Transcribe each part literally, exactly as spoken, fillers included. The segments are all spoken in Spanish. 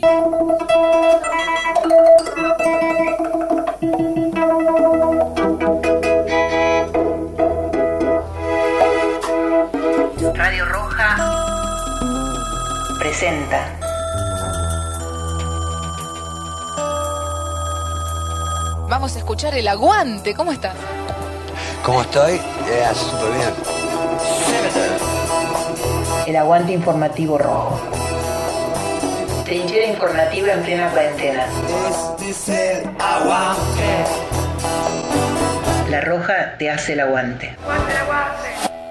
Radio Roja presenta Vamos a escuchar El Aguante. ¿Cómo estás? ¿Cómo estoy? Eh, súper bien. El Aguante Informativo Rojo. Trinchera informativa en plena cuarentena. Este es el aguante. La Roja te hace el aguante. ¡Aguante, aguante!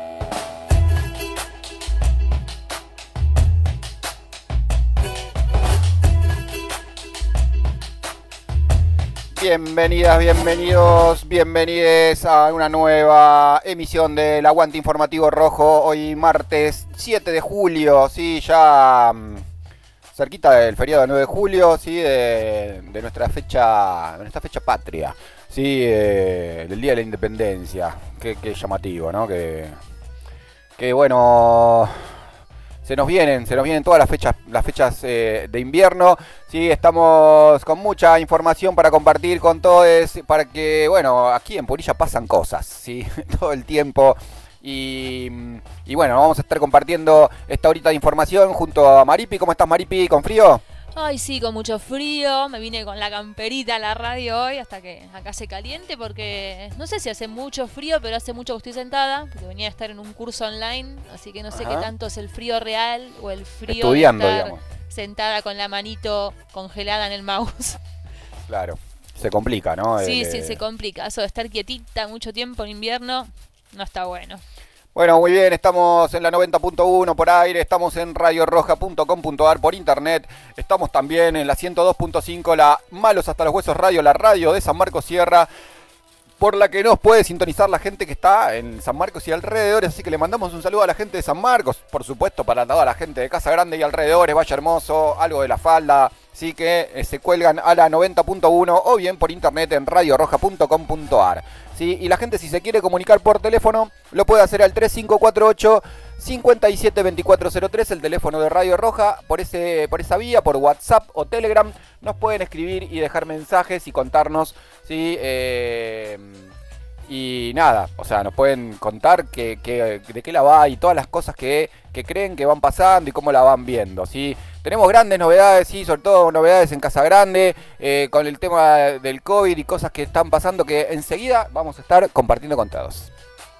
Bienvenidas, bienvenidos, bienvenides a una nueva emisión del Aguante Informativo Rojo. Hoy martes siete de julio, sí, ya um, cerquita del feriado del nueve de julio, sí, de, de nuestra fecha, de nuestra fecha patria, sí, eh, del Día de la Independencia. Qué, qué llamativo, ¿no? Que, que bueno, se nos vienen, se nos vienen todas las fechas, las fechas eh, de invierno. Sí, estamos con mucha información para compartir con todos, para que, bueno, aquí en Punilla pasan cosas, sí, todo el tiempo. Y, y bueno, vamos a estar compartiendo esta horita de información junto a Maripi. ¿Cómo estás, Maripi? ¿Con frío? Ay, sí, con mucho frío. Me vine con la camperita a la radio hoy hasta que acá se caliente, porque no sé si hace mucho frío, pero hace mucho que estoy sentada, porque venía a estar en un curso online, así que no sé Ajá. qué tanto es el frío real o el frío Estudiando, de estar digamos. sentada con la manito congelada en el mouse. Claro, se complica, ¿no? Sí, eh, sí, se complica. Eso de estar quietita mucho tiempo en invierno no está bueno. Bueno, muy bien, estamos en la noventa punto uno por aire, estamos en radio roja punto com punto a r por internet, estamos también en la ciento dos punto cinco, la Malos Hasta los Huesos Radio, la radio de San Marcos Sierra, por la que nos puede sintonizar la gente que está en San Marcos y alrededores, así que le mandamos un saludo a la gente de San Marcos, por supuesto para toda la gente de Casa Grande y alrededores, Valle Hermoso, algo de La Falda, así que eh, se cuelgan a la noventa punto uno o bien por internet en radio roja punto com punto a r. ¿Sí? Y la gente, si se quiere comunicar por teléfono, lo puede hacer al tres cinco cuatro ocho, cinco siete dos cuatro cero tres, el teléfono de Radio Roja, por ese, por esa vía, por WhatsApp o Telegram. Nos pueden escribir y dejar mensajes y contarnos, ¿sí? Eh, y nada, o sea, nos pueden contar que, que, de qué la va y todas las cosas que, que creen que van pasando y cómo la van viendo, ¿sí? Tenemos grandes novedades, sí, sobre todo novedades en Casa Grande, eh, con el tema del COVID y cosas que están pasando que enseguida vamos a estar compartiendo con todos.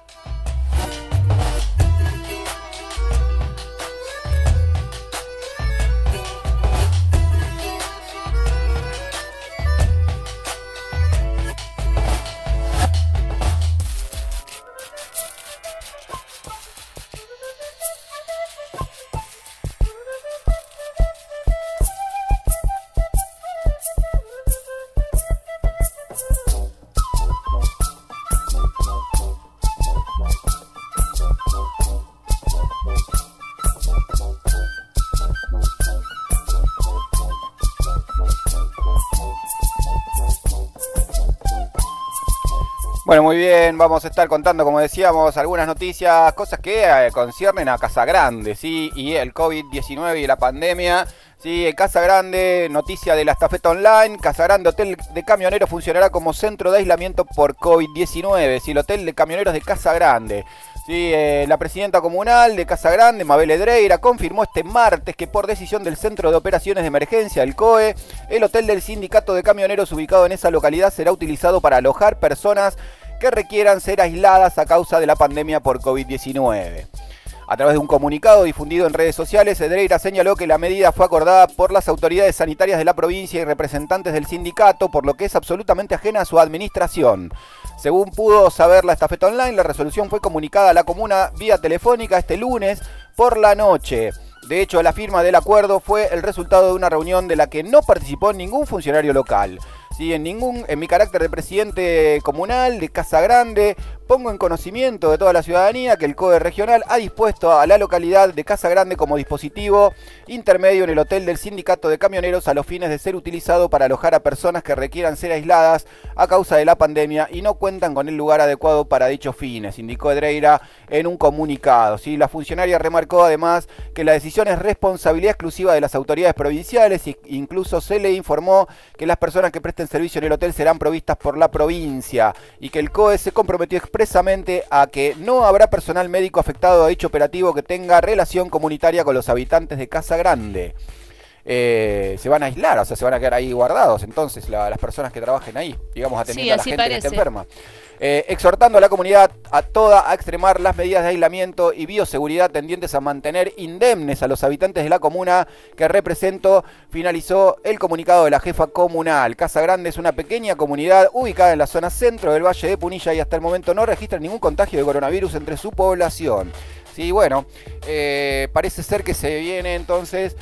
Bueno, muy bien, vamos a estar contando, como decíamos, algunas noticias, cosas que eh, conciernen a Casa Grande, ¿sí? Y el COVID diecinueve y la pandemia, ¿sí? Casa Grande, noticia de la estafeta online, Casa Grande Hotel de Camioneros funcionará como centro de aislamiento por COVID diecinueve, ¿sí? El Hotel de Camioneros de Casa Grande. Sí, eh, la presidenta comunal de Casa Grande, Mabel Edreira, confirmó este martes que por decisión del Centro de Operaciones de Emergencia, el C O E, el hotel del Sindicato de Camioneros ubicado en esa localidad será utilizado para alojar personas que requieran ser aisladas a causa de la pandemia por COVID diecinueve. A través de un comunicado difundido en redes sociales, Edreira señaló que la medida fue acordada por las autoridades sanitarias de la provincia y representantes del sindicato, por lo que es absolutamente ajena a su administración. Según pudo saber la estafeta online, la resolución fue comunicada a la comuna vía telefónica este lunes por la noche. De hecho, la firma del acuerdo fue el resultado de una reunión de la que no participó ningún funcionario local. Sí, en, ningún, en mi carácter de presidente comunal de Casa Grande, pongo en conocimiento de toda la ciudadanía que el C O E regional ha dispuesto a la localidad de Casa Grande como dispositivo intermedio en el hotel del Sindicato de Camioneros a los fines de ser utilizado para alojar a personas que requieran ser aisladas a causa de la pandemia y no cuentan con el lugar adecuado para dichos fines, indicó Edreira en un comunicado. ¿Sí? La funcionaria remarcó además que la decisión es responsabilidad exclusiva de las autoridades provinciales e incluso se le informó que las personas que presten servicio en el hotel serán provistas por la provincia y que el C O E se comprometió expresamente a que no habrá personal médico afectado a dicho operativo que tenga relación comunitaria con los habitantes de Casa Grande. Eh, se van a aislar, o sea, se van a quedar ahí guardados entonces la, las personas que trabajen ahí, digamos, atendiendo sí, a la gente parece. que está enferma. Eh, exhortando a la comunidad a toda a extremar las medidas de aislamiento y bioseguridad tendientes a mantener indemnes a los habitantes de la comuna que represento, finalizó el comunicado de la jefa comunal. Casa Grande es una pequeña comunidad ubicada en la zona centro del Valle de Punilla y hasta el momento no registra ningún contagio de coronavirus entre su población. Sí, bueno, eh, parece ser que se viene entonces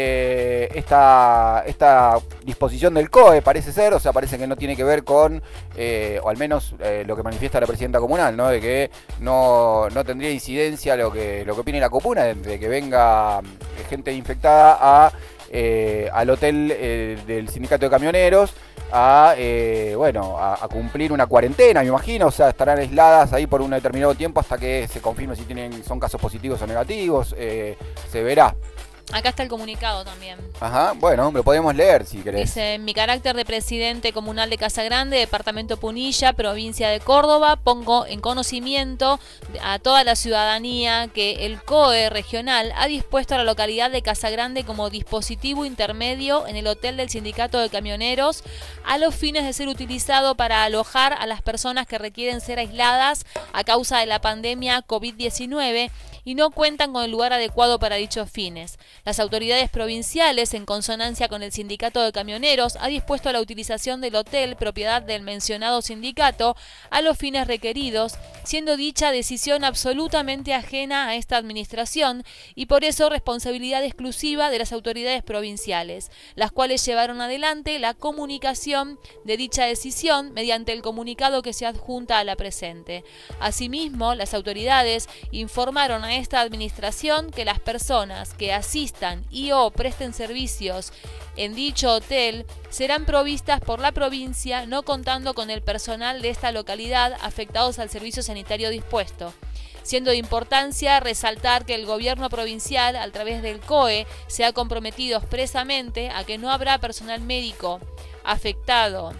eh, esta, esta disposición del C O E, parece ser, o sea, parece que no tiene que ver con, eh, o al menos eh, lo que manifiesta la presidenta comunal, ¿no? De que no, no tendría incidencia lo que, lo que opine la comuna, de, de que venga gente infectada a, eh, al hotel eh, del Sindicato de Camioneros, a eh, bueno a, a cumplir una cuarentena, me imagino, o sea, estarán aisladas ahí por un determinado tiempo hasta que se confirme si tienen son casos positivos o negativos, eh, se verá. Acá está el comunicado también. Ajá, bueno, lo podemos leer si querés. Dice, en mi carácter de presidente comunal de Casa Grande, departamento Punilla, provincia de Córdoba, pongo en conocimiento a toda la ciudadanía que el C O E regional ha dispuesto a la localidad de Casa Grande como dispositivo intermedio en el hotel del Sindicato de Camioneros a los fines de ser utilizado para alojar a las personas que requieren ser aisladas a causa de la pandemia COVID diecinueve y no cuentan con el lugar adecuado para dichos fines. Las autoridades provinciales, en consonancia con el Sindicato de Camioneros, ha dispuesto la utilización del hotel, propiedad del mencionado sindicato, a los fines requeridos, siendo dicha decisión absolutamente ajena a esta administración y por eso responsabilidad exclusiva de las autoridades provinciales, las cuales llevaron adelante la comunicación de dicha decisión mediante el comunicado que se adjunta a la presente. Asimismo, las autoridades informaron a esta administración que las personas que asistan y o presten servicios en dicho hotel serán provistas por la provincia, no contando con el personal de esta localidad afectados al servicio sanitario dispuesto. Siendo de importancia resaltar que el gobierno provincial, a través del C O E, se ha comprometido expresamente a que no habrá personal médico afectado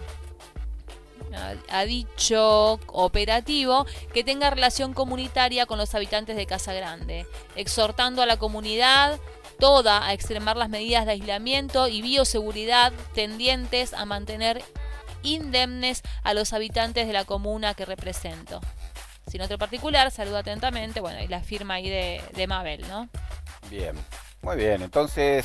a dicho operativo que tenga relación comunitaria con los habitantes de Casa Grande, exhortando a la comunidad toda a extremar las medidas de aislamiento y bioseguridad tendientes a mantener indemnes a los habitantes de la comuna que represento. Sin otro particular, saludo atentamente, bueno, y la firma ahí de, de Mabel, ¿no? Bien, muy bien, entonces...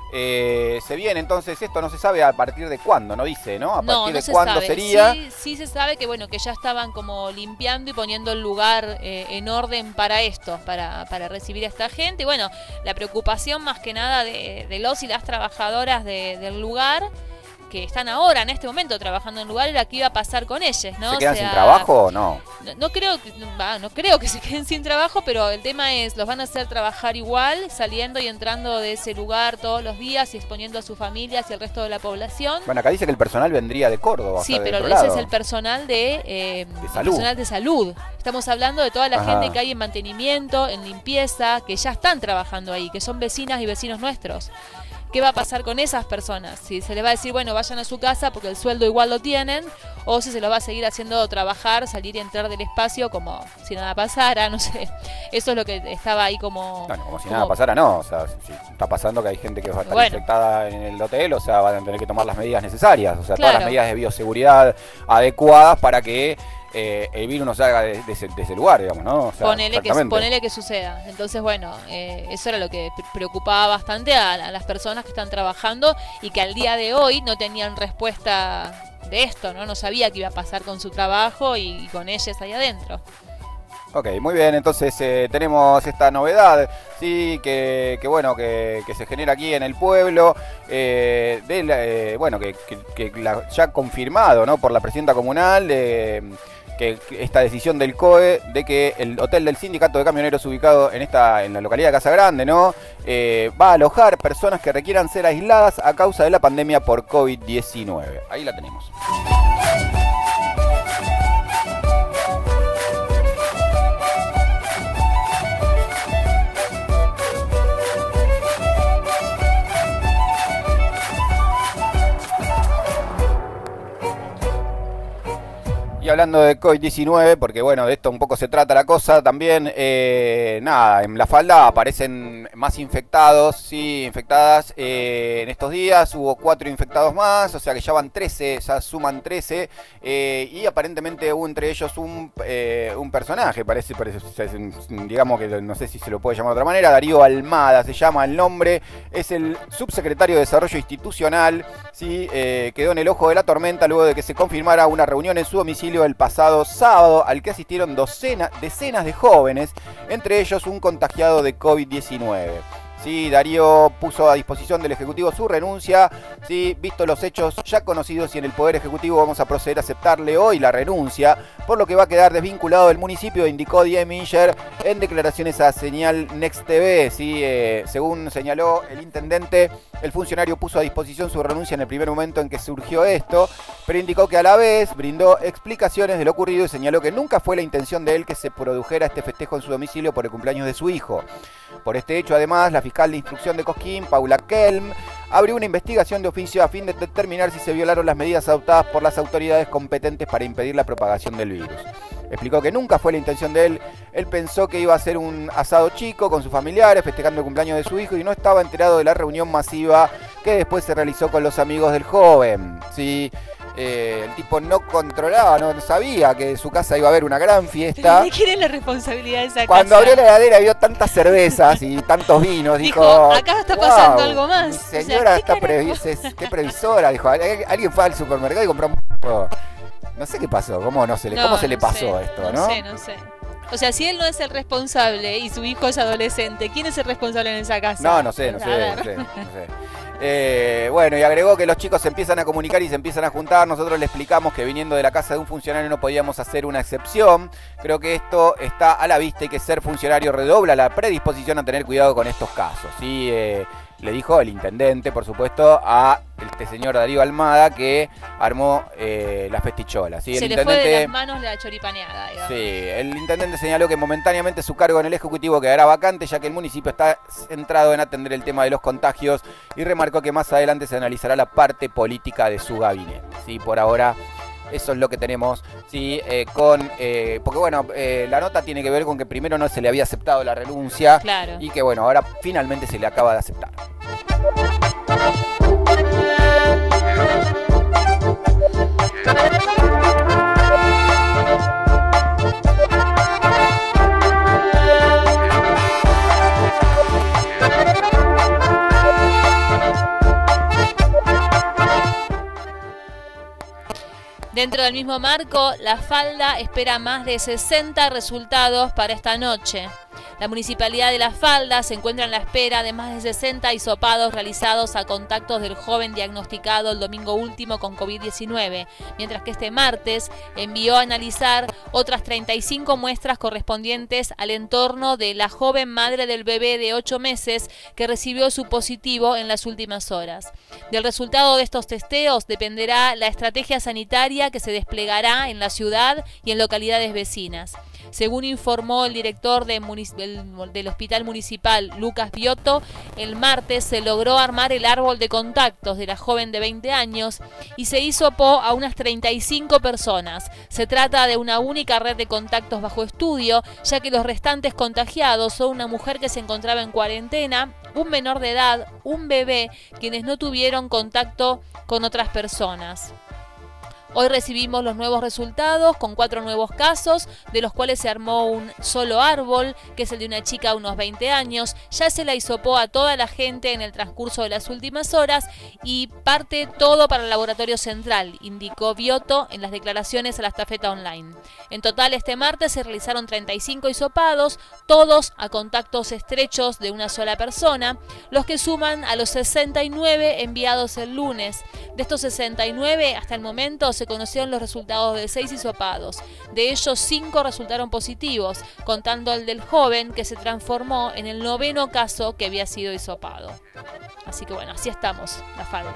Eh, se viene entonces, esto no se sabe a partir de cuándo, no dice, ¿no? A no, partir no de se cuándo sabe. sería. Sí, sí se sabe que bueno, que ya estaban como limpiando y poniendo el lugar eh, en orden para esto, para, para recibir a esta gente. Y bueno, la preocupación más que nada de, de los y las trabajadoras de, del lugar que están ahora en este momento trabajando en el lugar era qué iba a pasar con ellas, ¿no? ¿Se quedan o sea, sin trabajo o no? No, no creo que no, va, no creo que se queden sin trabajo, pero el tema es, los van a hacer trabajar igual, saliendo y entrando de ese lugar todos los días y exponiendo a sus familias y al resto de la población. Bueno, acá dice que el personal vendría de Córdoba. Sí, o sea, pero ese lado. es es el personal de, eh, de el salud. personal de salud. Estamos hablando de toda la Ajá. gente que hay en mantenimiento, en limpieza, que ya están trabajando ahí, que son vecinas y vecinos nuestros. ¿Qué va a pasar con esas personas? Si se les va a decir, bueno, vayan a su casa porque el sueldo igual lo tienen, o si se los va a seguir haciendo trabajar, salir y entrar del espacio como si nada pasara, no sé. Eso es lo que estaba ahí como... Bueno, como si como, nada pasara, no. O sea, si está pasando que hay gente que va a estar Bueno. infectada en el hotel, o sea, van a tener que tomar las medidas necesarias. O sea, Claro. todas las medidas de bioseguridad adecuadas para que eh, el virus no salga de, de, ese, de ese lugar, digamos, ¿no? O sea, Ponele que, exactamente. ponele que suceda. Entonces, bueno, eh, eso era lo que pre- preocupaba bastante a, a las personas que están trabajando y que al día de hoy no tenían respuesta de esto, ¿no? No sabía qué iba a pasar con su trabajo y, y con ellas ahí adentro. Ok, muy bien, entonces eh, tenemos esta novedad, sí, que, que bueno, que, que se genera aquí en el pueblo, eh, de la, eh, bueno, que, que, que la, ya confirmado, ¿no? Por la presidenta comunal de, que esta decisión del C O E de que el hotel del Sindicato de Camioneros ubicado en esta en la localidad de Casa Grande, ¿no? Eh, va a alojar personas que requieran ser aisladas a causa de la pandemia por COVID diecinueve. Ahí la tenemos. Y hablando de COVID diecinueve, porque bueno, de esto un poco se trata la cosa, también, eh, nada, en La Falda aparecen más infectados, sí, infectadas eh, en estos días, hubo cuatro infectados más, o sea que ya van trece, ya suman trece, eh, y aparentemente hubo entre ellos un, eh, un personaje, parece, parece, digamos que no sé si se lo puede llamar de otra manera, Darío Almada se llama el nombre, es el subsecretario de Desarrollo Institucional, sí, eh, quedó en el ojo de la tormenta luego de que se confirmara una reunión en su domicilio el pasado sábado al que asistieron docenas, decenas de jóvenes, entre ellos un contagiado de COVID diecinueve. Sí, Darío puso a disposición del Ejecutivo su renuncia, sí, visto los hechos ya conocidos y en el Poder Ejecutivo vamos a proceder a aceptarle hoy la renuncia, por lo que va a quedar desvinculado del municipio, indicó Diego Miller en declaraciones a Señal Next T V. Sí, eh, según señaló el intendente, el funcionario puso a disposición su renuncia en el primer momento en que surgió esto, pero indicó que a la vez brindó explicaciones de lo ocurrido y señaló que nunca fue la intención de él que se produjera este festejo en su domicilio por el cumpleaños de su hijo. Por este hecho, además, la fiscal de instrucción de Cosquín, Paula Kelm, abrió una investigación de oficio a fin de determinar si se violaron las medidas adoptadas por las autoridades competentes para impedir la propagación del virus. Explicó que nunca fue la intención de él. Él pensó que iba a ser un asado chico con sus familiares, festejando el cumpleaños de su hijo, y no estaba enterado de la reunión masiva que después se realizó con los amigos del joven. Sí, eh, el tipo no controlaba, no sabía que en su casa iba a haber una gran fiesta. ¿De quién es la responsabilidad de esa Cuando casa? abrió la heladera vio tantas cervezas y tantos vinos, dijo, Dijo, acá está pasando wow, algo más. Mi O sea, señora ¿qué está carajo? previs qué previsora, dijo. Alguien fue al supermercado y compró un... No sé qué pasó, cómo, no se, le, No, cómo se le no pasó sé, esto, no ¿no? sé, no sé. O sea, si él no es el responsable y su hijo es adolescente, ¿quién es el responsable en esa casa? No, no sé, no A sé, ver. no sé, no sé. Eh, bueno, y agregó que los chicos se empiezan a comunicar y se empiezan a juntar. Nosotros le explicamos que viniendo de la casa de un funcionario no podíamos hacer una excepción. Creo que esto está a la vista y que ser funcionario redobla la predisposición a tener cuidado con estos casos. ¿Sí? Eh, le dijo el intendente, por supuesto, a este señor Darío Almada, que armó eh, las festicholas. ¿Sí? Se el le intendente, fue de las manos la choripaneada, digamos. Sí, el intendente señaló que momentáneamente su cargo en el Ejecutivo quedará vacante, ya que el municipio está centrado en atender el tema de los contagios, y remarcó que más adelante se analizará la parte política de su gabinete. Sí, por ahora eso es lo que tenemos, sí, eh, con eh, porque bueno, eh, la nota tiene que ver con que primero no se le había aceptado la renuncia, Claro. y que bueno, ahora finalmente se le acaba de aceptar. Dentro del mismo marco, La Falda espera más de sesenta resultados para esta noche. La Municipalidad de La Falda se encuentra en la espera de más de sesenta hisopados realizados a contactos del joven diagnosticado el domingo último con COVID diecinueve, mientras que este martes envió a analizar otras treinta y cinco muestras correspondientes al entorno de la joven madre del bebé de ocho meses que recibió su positivo en las últimas horas. Del resultado de estos testeos dependerá la estrategia sanitaria que se desplegará en la ciudad y en localidades vecinas. Según informó el director de munic- del, del Hospital Municipal, Lucas Biotto, el martes se logró armar el árbol de contactos de la joven de veinte años y se hisopó a unas treinta y cinco personas. Se trata de una única red de contactos bajo estudio, ya que los restantes contagiados son una mujer que se encontraba en cuarentena, un menor de edad, un bebé, quienes no tuvieron contacto con otras personas. Hoy recibimos los nuevos resultados con cuatro nuevos casos, de los cuales se armó un solo árbol, que es el de una chica de unos veinte años. Ya se la hisopó a toda la gente en el transcurso de las últimas horas y parte todo para el laboratorio central, indicó Biotto en las declaraciones a la estafeta online. En total, este martes se realizaron treinta y cinco hisopados, todos a contactos estrechos de una sola persona, los que suman a los sesenta y nueve enviados el lunes. De estos sesenta y nueve, hasta el momento se conocieron los resultados de seis hisopados. De ellos, cinco resultaron positivos, contando el del joven que se transformó en el noveno caso que había sido hisopado. Así que bueno, así estamos, La Falda.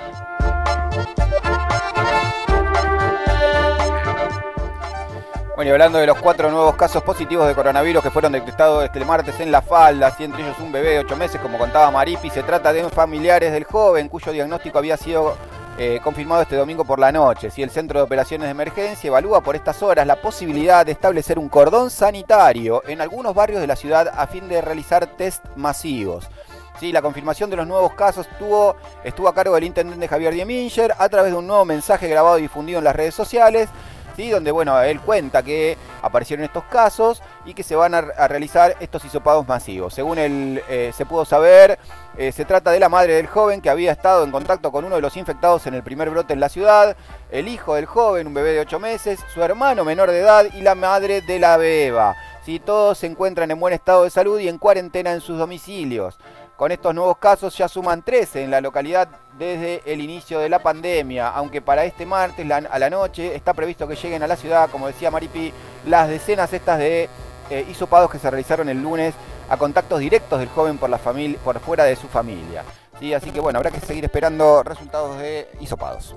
Bueno, y hablando de los cuatro nuevos casos positivos de coronavirus que fueron detectados este martes en La Falda, y entre ellos un bebé de ocho meses, como contaba Maripi, se trata de familiares del joven cuyo diagnóstico había sido eh, confirmado este domingo por la noche. Si el Centro de Operaciones de Emergencia evalúa por estas horas la posibilidad de establecer un cordón sanitario en algunos barrios de la ciudad a fin de realizar test masivos. Sí, la confirmación de los nuevos casos estuvo, estuvo a cargo del intendente Javier Dieminger a través de un nuevo mensaje grabado y difundido en las redes sociales. ¿Sí? Donde bueno, él cuenta que aparecieron estos casos y que se van a, a realizar estos hisopados masivos. Según él eh, se pudo saber, eh, se trata de la madre del joven que había estado en contacto con uno de los infectados en el primer brote en la ciudad, el hijo del joven, un bebé de ocho meses, su hermano menor de edad y la madre de la beba. ¿Sí? Todos se encuentran en buen estado de salud y en cuarentena en sus domicilios. Con estos nuevos casos ya suman trece en la localidad desde el inicio de la pandemia, aunque para este martes la, a la noche está previsto que lleguen a la ciudad, como decía Maripi, las decenas estas de eh, hisopados que se realizaron el lunes a contactos directos del joven por, la familia, por fuera de su familia. ¿Sí? Así que bueno, habrá que seguir esperando resultados de hisopados.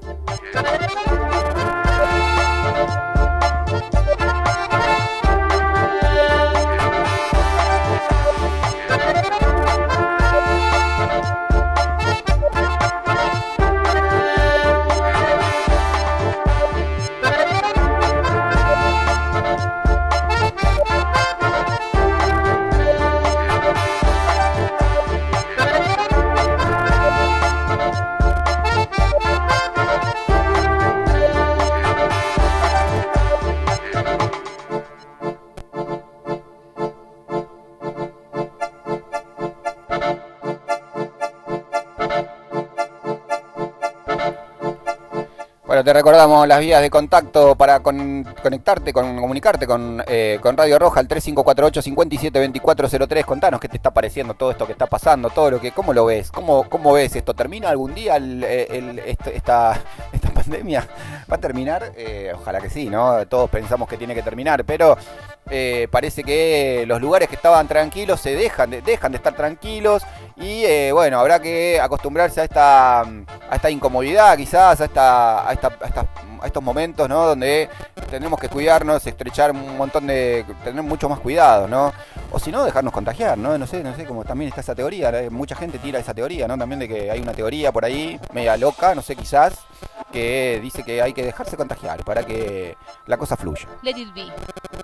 Bueno, te recordamos las vías de contacto para con, conectarte, con, comunicarte con, eh, con Radio Roja, al tres cinco cuatro ocho, cinco siete dos cuatro cero tres. Contanos qué te está pareciendo todo esto que está pasando, todo lo que, cómo lo ves, cómo, cómo ves esto. ¿Termina algún día el, el, este, esta, esta pandemia? ¿Va a terminar? Eh, ojalá que sí, ¿no? Todos pensamos que tiene que terminar, pero eh, parece que los lugares que estaban tranquilos se dejan de, dejan de estar tranquilos y eh, bueno, habrá que acostumbrarse a esta, a esta incomodidad quizás, a esta, a esta A, estas, a estos momentos, ¿no? Donde tenemos que cuidarnos, estrechar un montón de, tener mucho más cuidado, ¿no? O si no, dejarnos contagiar, ¿no? No sé, no sé, como también está esa teoría, ¿no? Mucha gente tira esa teoría, ¿no? También de que hay una teoría por ahí, media loca, no sé, quizás, que dice que hay que dejarse contagiar para que la cosa fluya. Let it be.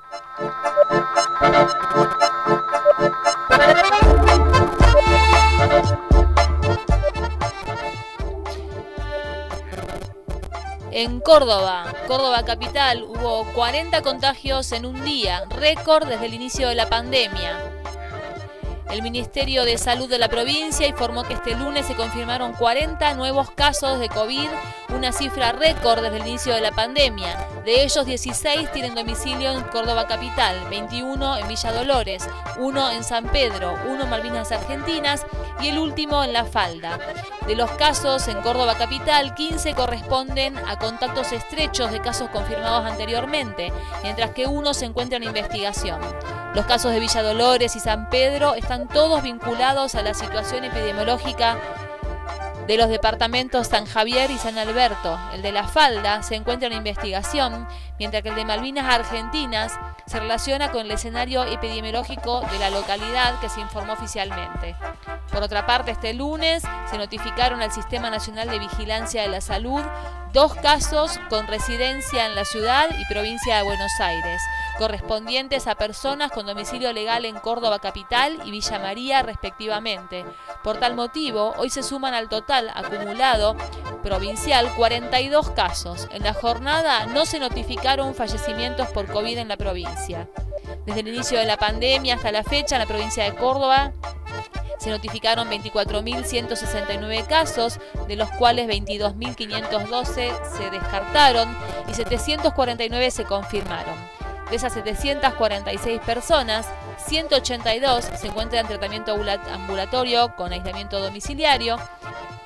En Córdoba, Córdoba capital, hubo cuarenta contagios en un día, récord desde el inicio de la pandemia. El Ministerio de Salud de la provincia informó que este lunes se confirmaron cuarenta nuevos casos de COVID, una cifra récord desde el inicio de la pandemia. De ellos, dieciséis tienen domicilio en Córdoba capital, veintiuno en Villa Dolores, uno en San Pedro, uno en Malvinas Argentinas y el último en La Falda. De los casos en Córdoba capital, quince corresponden a contactos estrechos de casos confirmados anteriormente, mientras que uno se encuentra en investigación. Los casos de Villa Dolores y San Pedro están todos vinculados a la situación epidemiológica de los departamentos San Javier y San Alberto. El de La Falda se encuentra en investigación, mientras que el de Malvinas Argentinas se relaciona con el escenario epidemiológico de la localidad que se informó oficialmente. Por otra parte, este lunes se notificaron al Sistema Nacional de Vigilancia de la Salud dos casos con residencia en la ciudad y provincia de Buenos Aires, correspondientes a personas con domicilio legal en Córdoba capital y Villa María respectivamente. Por tal motivo, hoy se suman al total acumulado provincial cuarenta y dos casos. En la jornada no se notificaron fallecimientos por COVID en la provincia. Desde el inicio de la pandemia hasta la fecha, en la provincia de Córdoba se notificaron veinticuatro mil ciento sesenta y nueve casos, de los cuales veintidós mil quinientos doce se descartaron y setecientos cuarenta y nueve se confirmaron. De esas setecientas cuarenta y seis personas, ciento ochenta y dos se encuentran en tratamiento ambulatorio con aislamiento domiciliario,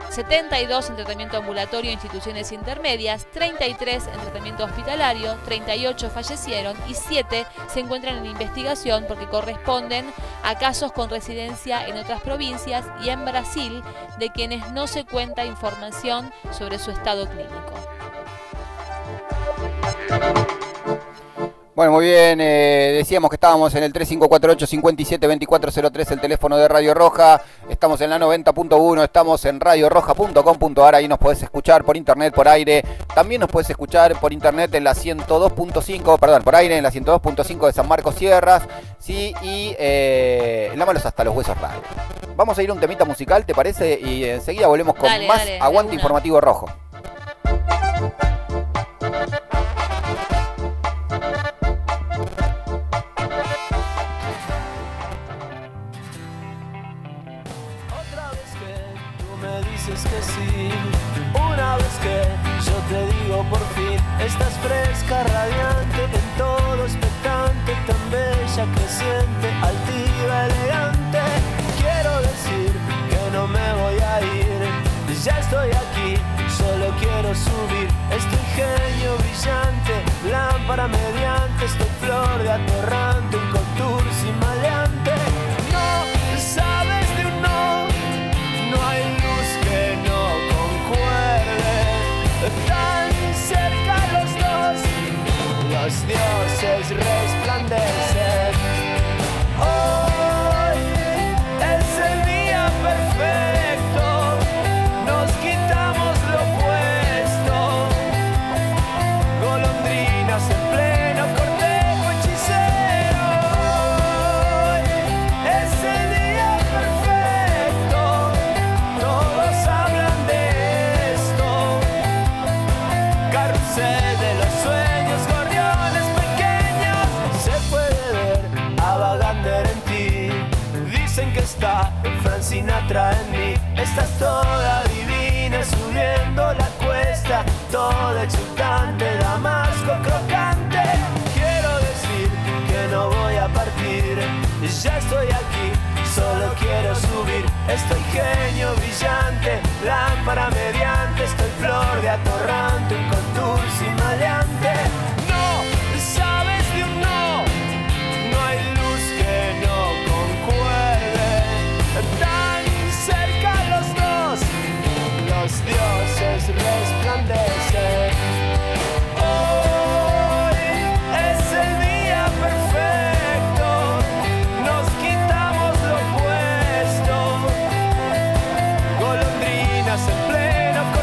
setenta y dos en tratamiento ambulatorio e instituciones intermedias, treinta y tres en tratamiento hospitalario, treinta y ocho fallecieron y siete se encuentran en investigación porque corresponden a casos con residencia en otras provincias y en Brasil, de quienes no se cuenta información sobre su estado clínico. Bueno, muy bien, eh, decíamos que estábamos en el tres cinco cuatro ocho, cinco siete, dos cuatro cero tres, el teléfono de Radio Roja, estamos en la noventa punto uno, estamos en radio roja punto com punto a r, ahí nos podés escuchar por internet, por aire, también nos podés escuchar por internet en la ciento dos punto cinco, perdón, por aire en la ciento dos punto cinco de San Marcos Sierras, sí, y eh, en la Malos hasta los Huesos Radio. Vamos a ir a un temita musical, ¿te parece? Y enseguida volvemos con dale, más dale, Aguante Informativo Rojo. Que sí, una vez que yo te digo por fin, estás fresca, radiante, en todo expectante, tan bella, creciente, altiva, elegante. Quiero decir que no me voy a ir, ya estoy aquí, solo quiero subir. Estoy genio brillante, lámpara mediante, estoy flor de atorrante, un contursi maleante. No sabes de un no, no hay luz que no concuerde, tan cerca los dos, los dioses resplandecen. Hoy es el día perfecto, nos quitamos lo puesto, golondrinas en pleno cortejo hechicero. Hoy es el día perfecto, todos hablan de esto, carrusel de los sueños, gorriones pequeños. Se puede ver a Vagander en ti, dicen que está Frank Sinatra en mí. Estás toda divina subiendo la cuesta, toda exultante, damasco crocante. Quiero decir que no voy a partir, ya estoy aquí, solo quiero subir. Estoy genio brillante, lámpara mediante, estoy flor de atorrante, un contursi maleante. No sabes de un no, no hay luz que no concuerde, tan cerca los dos, los dioses resplandecen. Hoy es el día perfecto, nos quitamos lo puesto, golondrinas en pleno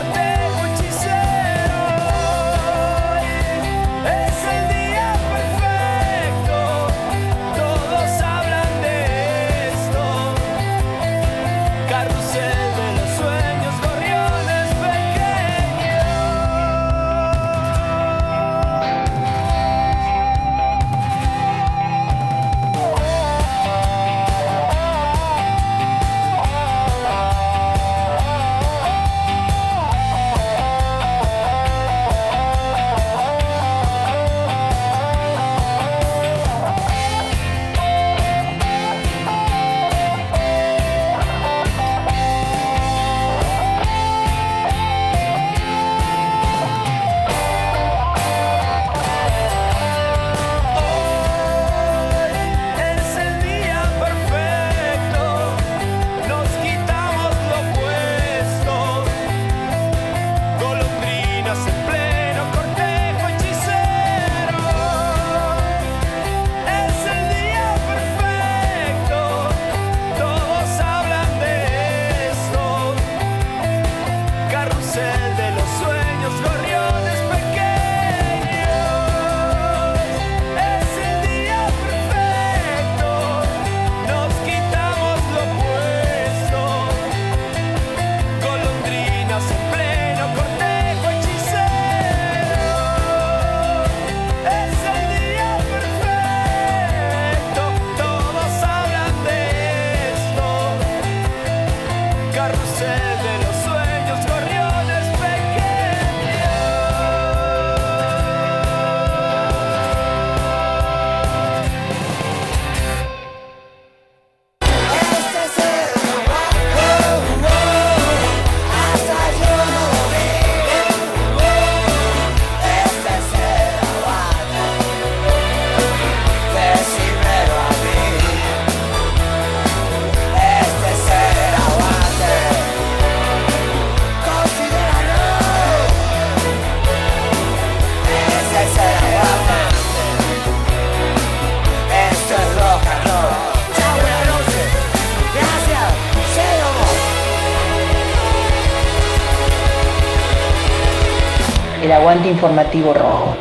el aguante informativo rojo.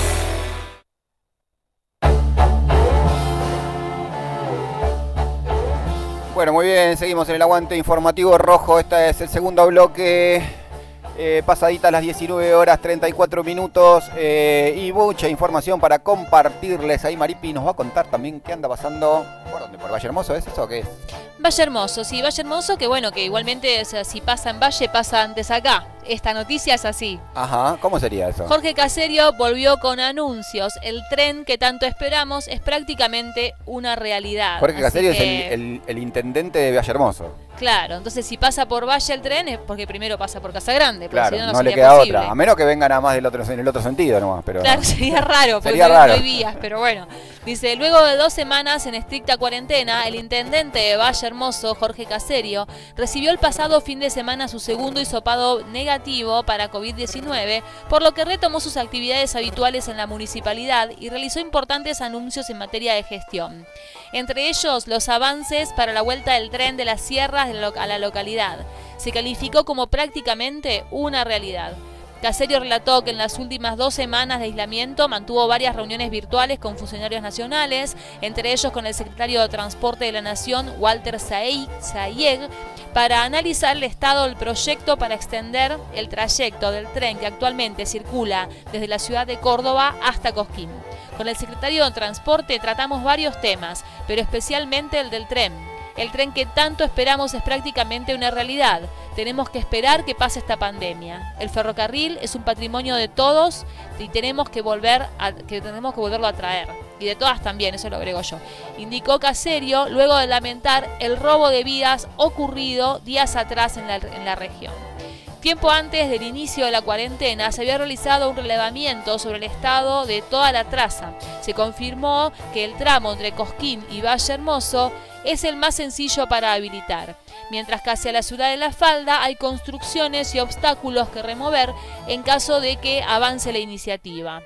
Bueno, muy bien, seguimos en el aguante informativo rojo. Este es el segundo bloque. Eh, pasaditas las diecinueve horas treinta y cuatro minutos eh, y mucha información para compartirles. Ahí Maripi nos va a contar también qué anda pasando. ¿Por dónde? ¿Por Valle Hermoso es eso o qué es? Valle Hermoso, sí, Valle Hermoso, que bueno, que igualmente, o sea, si pasa en Valle, pasa antes acá. Esta noticia es así. Ajá, ¿cómo sería eso? Jorge Caserio volvió con anuncios. El tren que tanto esperamos es prácticamente una realidad. Jorge Así Caserio que... es el, el, el intendente de Valle Hermoso. Claro, entonces si pasa por Valle el tren es porque primero pasa por Casa Grande. Claro, si no, no, no le sería queda posible. otra. A menos que venga nada más del otro, en el otro sentido nomás. Pero claro, no. sería raro, porque sería no, raro. no hay vías, pero bueno. Dice, luego de dos semanas en estricta cuarentena, el intendente de Valle Hermoso, Jorge Caserio, recibió el pasado fin de semana su segundo hisopado negativo para COVID diecinueve, por lo que retomó sus actividades habituales en la municipalidad y realizó importantes anuncios en materia de gestión. Entre ellos, los avances para la vuelta del tren de las sierras a la localidad. Se calificó como prácticamente una realidad. Caserio relató que en las últimas dos semanas de aislamiento mantuvo varias reuniones virtuales con funcionarios nacionales, entre ellos con el secretario de Transporte de la Nación, Walter Sayeg, para analizar el estado del proyecto para extender el trayecto del tren que actualmente circula desde la ciudad de Córdoba hasta Cosquín. Con el secretario de Transporte tratamos varios temas, pero especialmente el del tren. El tren que tanto esperamos es prácticamente una realidad. Tenemos que esperar que pase esta pandemia. El ferrocarril es un patrimonio de todos y tenemos que volver a, que tenemos que volverlo a traer. Y de todas también, eso lo agrego yo. Indicó Caserio luego de lamentar el robo de vidas ocurrido días atrás en la, en la región. Tiempo antes del inicio de la cuarentena se había realizado un relevamiento sobre el estado de toda la traza. Se confirmó que el tramo entre Cosquín y Valle Hermoso es el más sencillo para habilitar, mientras que hacia la ciudad de La Falda hay construcciones y obstáculos que remover en caso de que avance la iniciativa.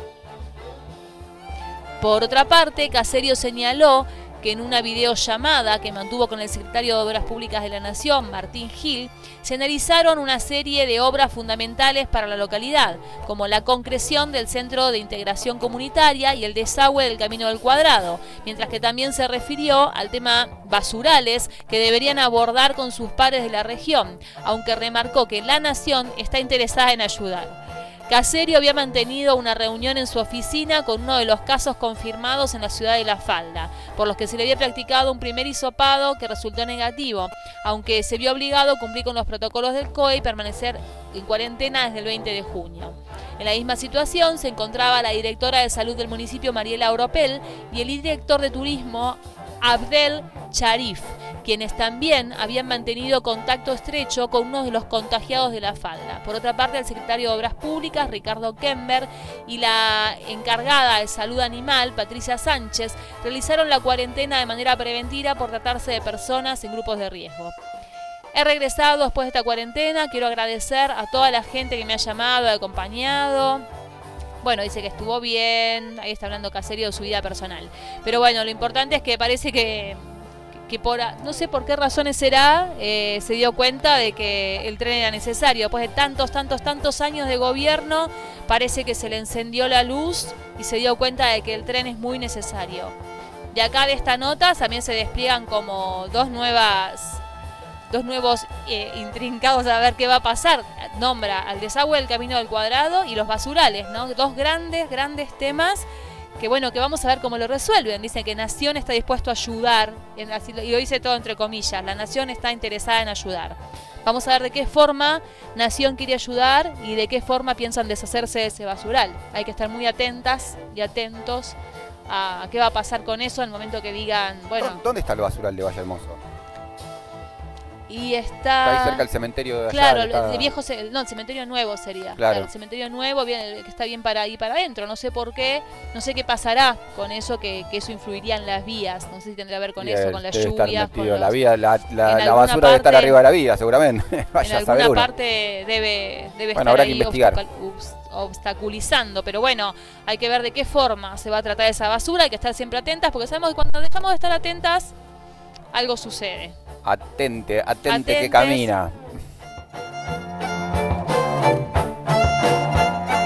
Por otra parte, Caserio señaló que en una videollamada que mantuvo con el secretario de Obras Públicas de la Nación, Martín Gil, se analizaron una serie de obras fundamentales para la localidad, como la concreción del Centro de Integración Comunitaria y el desagüe del Camino del Cuadrado, mientras que también se refirió al tema basurales que deberían abordar con sus pares de la región, aunque remarcó que la Nación está interesada en ayudar. Caserio había mantenido una reunión en su oficina con uno de los casos confirmados en la ciudad de La Falda, por los que se le había practicado un primer hisopado que resultó negativo, aunque se vio obligado a cumplir con los protocolos del C O E y permanecer en cuarentena desde el veinte de junio. En la misma situación se encontraba la directora de salud del municipio, Mariela Oropel, y el director de turismo, Abdel Sharif, quienes también habían mantenido contacto estrecho con uno de los contagiados de La Falda. Por otra parte, el secretario de Obras Públicas, Ricardo Kember, y la encargada de Salud Animal, Patricia Sánchez, realizaron la cuarentena de manera preventiva por tratarse de personas en grupos de riesgo. He regresado después de esta cuarentena, quiero agradecer a toda la gente que me ha llamado, acompañado. Bueno, dice que estuvo bien, ahí está hablando Caserio de su vida personal. Pero bueno, lo importante es que parece que, que por, no sé por qué razones será, eh, se dio cuenta de que el tren era necesario. Después de tantos, tantos, tantos años de gobierno, parece que se le encendió la luz y se dio cuenta de que el tren es muy necesario. De acá de esta nota también se despliegan como dos nuevas... Dos nuevos eh, intrincados a ver qué va a pasar. Nombra al desagüe del Camino del Cuadrado y los basurales, ¿no? Dos grandes, grandes temas que, bueno, que vamos a ver cómo lo resuelven. Dice que Nación está dispuesto a ayudar, en, así, y lo dice todo entre comillas. La Nación está interesada en ayudar. Vamos a ver de qué forma Nación quiere ayudar y de qué forma piensan deshacerse de ese basural. Hay que estar muy atentas y atentos a qué va a pasar con eso al momento que digan, bueno... ¿Dónde está el basural de Valle Hermoso? Y está... Está ahí cerca del cementerio de allá. Claro, está... el viejo, no, el cementerio nuevo sería. Claro. Claro, el cementerio nuevo bien, que está bien para ahí para adentro. No sé por qué, no sé qué pasará con eso, que, que eso influiría en las vías. No sé si tendrá que ver con y eso, con las lluvias. Con los... La, vía, la, la, la basura parte, debe estar arriba de la vía, seguramente. Vaya en alguna parte debe, debe bueno, estar habrá ahí que investigar. obstaculizando, pero bueno, hay que ver de qué forma se va a tratar esa basura. Hay que estar siempre atentas, porque sabemos que cuando dejamos de estar atentas, algo sucede. Atente, atente Atentes. Que camina.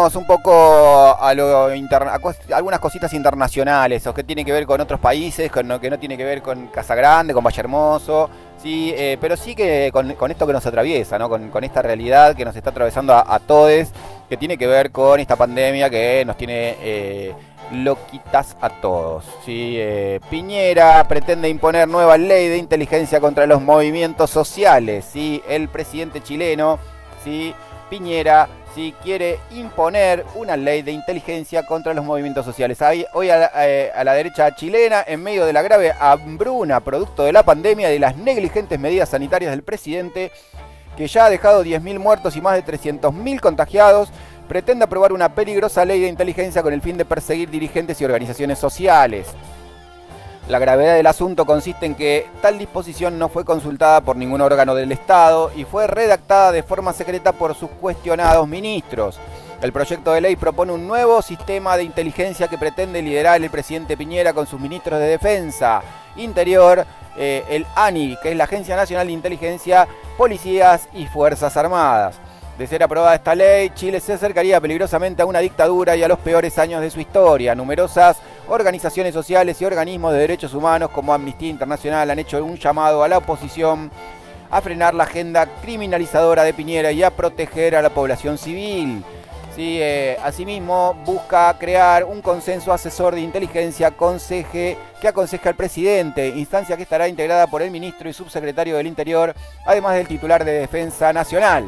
vamos un poco a, lo interna- a cos- algunas cositas internacionales, o que tienen que ver con otros países, con lo que no tiene que ver con Casagrande, con Valle Hermoso, sí, eh, pero sí que con, con esto que nos atraviesa, ¿no? Con, con esta realidad que nos está atravesando a, a todos, que tiene que ver con esta pandemia que nos tiene eh, loquitas a todos. ¿Sí? Eh, Piñera pretende imponer nueva ley de inteligencia contra los movimientos sociales. ¿Sí? El presidente chileno, ¿sí? Piñera, ¿sí? quiere imponer una ley de inteligencia contra los movimientos sociales. Hoy, hoy a, la, eh, a la derecha chilena, en medio de la grave hambruna producto de la pandemia y de las negligentes medidas sanitarias del presidente, que ya ha dejado diez mil muertos y más de trescientos mil contagiados, pretende aprobar una peligrosa ley de inteligencia con el fin de perseguir dirigentes y organizaciones sociales. La gravedad del asunto consiste en que tal disposición no fue consultada por ningún órgano del Estado y fue redactada de forma secreta por sus cuestionados ministros. El proyecto de ley propone un nuevo sistema de inteligencia que pretende liderar el presidente Piñera con sus ministros de Defensa, Interior, eh, el A N I, que es la Agencia Nacional de Inteligencia, Policías y Fuerzas Armadas. De ser aprobada esta ley, Chile se acercaría peligrosamente a una dictadura y a los peores años de su historia. Numerosas organizaciones sociales y organismos de derechos humanos como Amnistía Internacional han hecho un llamado a la oposición a frenar la agenda criminalizadora de Piñera y a proteger a la población civil. Sí, eh, asimismo, busca crear un consenso asesor de inteligencia conseje, que aconseje al presidente, instancia que estará integrada por el ministro y subsecretario del Interior, además del titular de Defensa Nacional.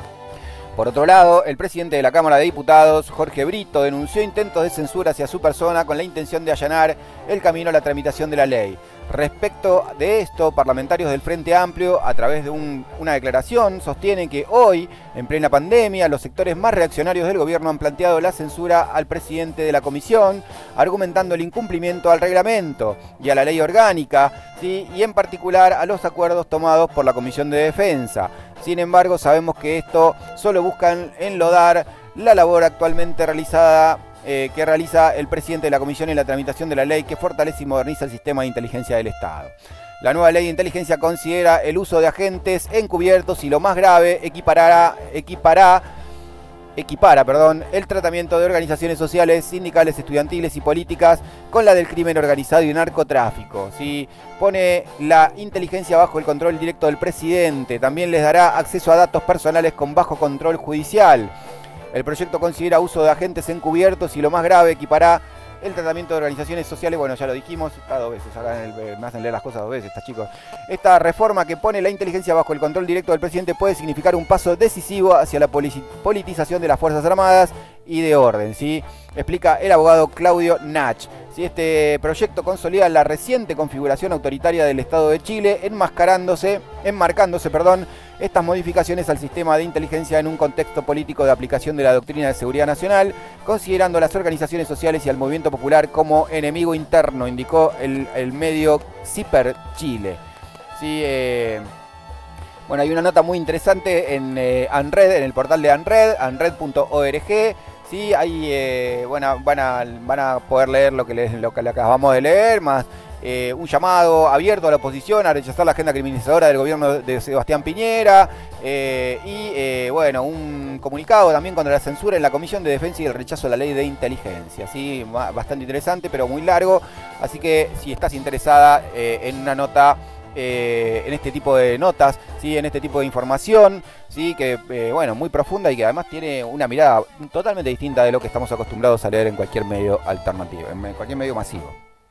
Por otro lado, el presidente de la Cámara de Diputados, Jorge Brito, denunció intentos de censura hacia su persona con la intención de allanar el camino a la tramitación de la ley. Respecto de esto, parlamentarios del Frente Amplio, a través de un, una declaración, sostienen que hoy, en plena pandemia, los sectores más reaccionarios del gobierno han planteado la censura al presidente de la comisión, argumentando el incumplimiento al reglamento y a la ley orgánica, ¿sí? y en particular a los acuerdos tomados por la Comisión de Defensa. Sin embargo, sabemos que esto solo buscan enlodar la labor actualmente realizada eh, que realiza el presidente de la Comisión en la tramitación de la ley que fortalece y moderniza el sistema de inteligencia del Estado. La nueva ley de inteligencia considera el uso de agentes encubiertos y, lo más grave, equipará, equipará, equipara perdón, el tratamiento de organizaciones sociales, sindicales, estudiantiles y políticas con la del crimen organizado y narcotráfico. ¿Sí? Pone la inteligencia bajo el control directo del presidente. También les dará acceso a datos personales con bajo control judicial. El proyecto considera uso de agentes encubiertos y, lo más grave, equipará el tratamiento de organizaciones sociales. Bueno, ya lo dijimos, está dos veces, acá en el, me hacen leer las cosas dos veces, está, chicos. Esta reforma que pone la inteligencia bajo el control directo del presidente puede significar un paso decisivo hacia la politización de las Fuerzas Armadas y de orden, ¿sí? Explica el abogado Claudio Nach. ¿Sí? Este proyecto consolida la reciente configuración autoritaria del Estado de Chile, enmascarándose, enmarcándose, perdón, estas modificaciones al sistema de inteligencia en un contexto político de aplicación de la doctrina de seguridad nacional, considerando a las organizaciones sociales y al movimiento popular como enemigo interno, indicó el, el medio Ciper Chile. Sí, eh, bueno, hay una nota muy interesante en eh, ANRED, en el portal de ANRED, anred punto org. Sí, ahí eh, bueno, van, a, van a poder leer lo que, les, lo que le acabamos de leer, más eh, un llamado abierto a la oposición a rechazar la agenda criminalizadora del gobierno de Sebastián Piñera eh, y eh, bueno, un comunicado también contra la censura en la Comisión de Defensa y el rechazo a la ley de inteligencia. Sí, bastante interesante, pero muy largo, así que si estás interesada eh, en una nota, Eh, en este tipo de notas, ¿sí? en este tipo de información, ¿sí? que eh, bueno, muy profunda y que además tiene una mirada totalmente distinta de lo que estamos acostumbrados a leer en cualquier medio alternativo, en cualquier medio masivo.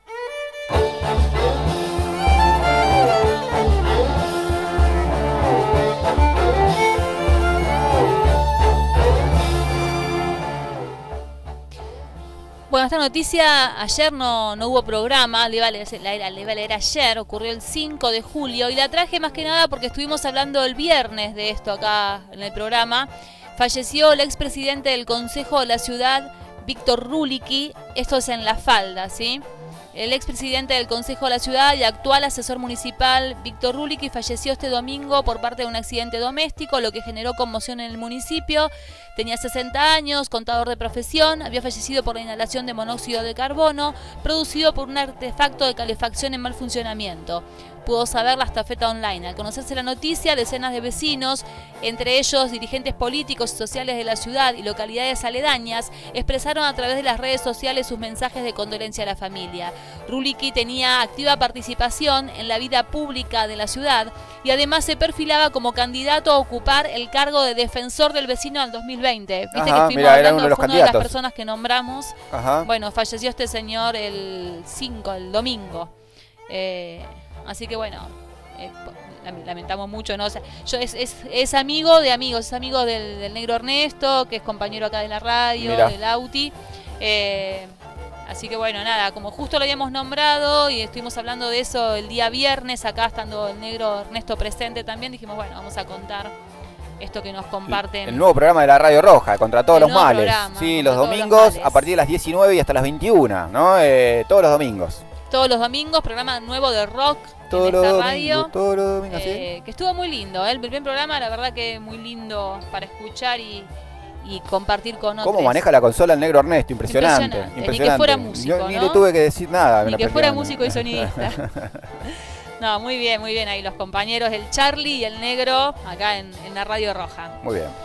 Bueno, esta noticia, ayer no, no hubo programa, le iba, a leer, la, le iba a leer ayer, ocurrió el cinco de julio, y la traje más que nada porque estuvimos hablando el viernes de esto acá en el programa. Falleció el expresidente del Consejo de la Ciudad, Víctor Rúliqui, esto es en La Falda, ¿sí? El expresidente del Consejo de la Ciudad y actual asesor municipal, Víctor Rúliqui, falleció este domingo por parte de un accidente doméstico, lo que generó conmoción en el municipio. Tenía sesenta años, contador de profesión, había fallecido por la inhalación de monóxido de carbono, producido por un artefacto de calefacción en mal funcionamiento. pudo saber la estafeta online. Al conocerse la noticia, decenas de vecinos, entre ellos dirigentes políticos y sociales de la ciudad y localidades aledañas, expresaron a través de las redes sociales sus mensajes de condolencia a la familia. Ruliki tenía activa participación en la vida pública de la ciudad y además se perfilaba como candidato a ocupar el cargo de defensor del vecino al dos mil veinte. Viste Ajá, que estuvimos mirá, era hablando, uno de los fue una de las candidatos. personas que nombramos. Ajá. Bueno, falleció este señor el cinco, el domingo. Eh, así que bueno, eh, lamentamos mucho, ¿no? O sea, yo es, es, es amigo de amigos, es amigo del, del negro Ernesto, que es compañero acá de la radio, Mirá. del Auti. Eh, así que bueno, nada, como justo lo habíamos nombrado y estuvimos hablando de eso el día viernes, acá estando el negro Ernesto presente también, dijimos, bueno, vamos a contar esto que nos comparten. El nuevo programa de la Radio Roja, Contra Todos El los nuevo Males. programa, Sí, Contra los Todos los domingos Males. a partir de las diecinueve y hasta las veintiuna, ¿no? Eh, todos los domingos. Todos los domingos, programa nuevo de rock Todos en los esta domingos, radio. todos los domingos, Eh, que estuvo muy lindo, ¿eh? El primer programa, la verdad que muy lindo para escuchar y, y compartir con otros. ¿Cómo maneja la consola el negro Ernesto? Impresionante. Impresionante. impresionante. Ni que fuera músico, Yo ni ¿no? le tuve que decir nada. Ni que fuera músico y sonidista. sonidista. No, muy bien, muy bien. Ahí los compañeros, el Charlie y el negro, acá en, en la Radio Roja. Muy bien.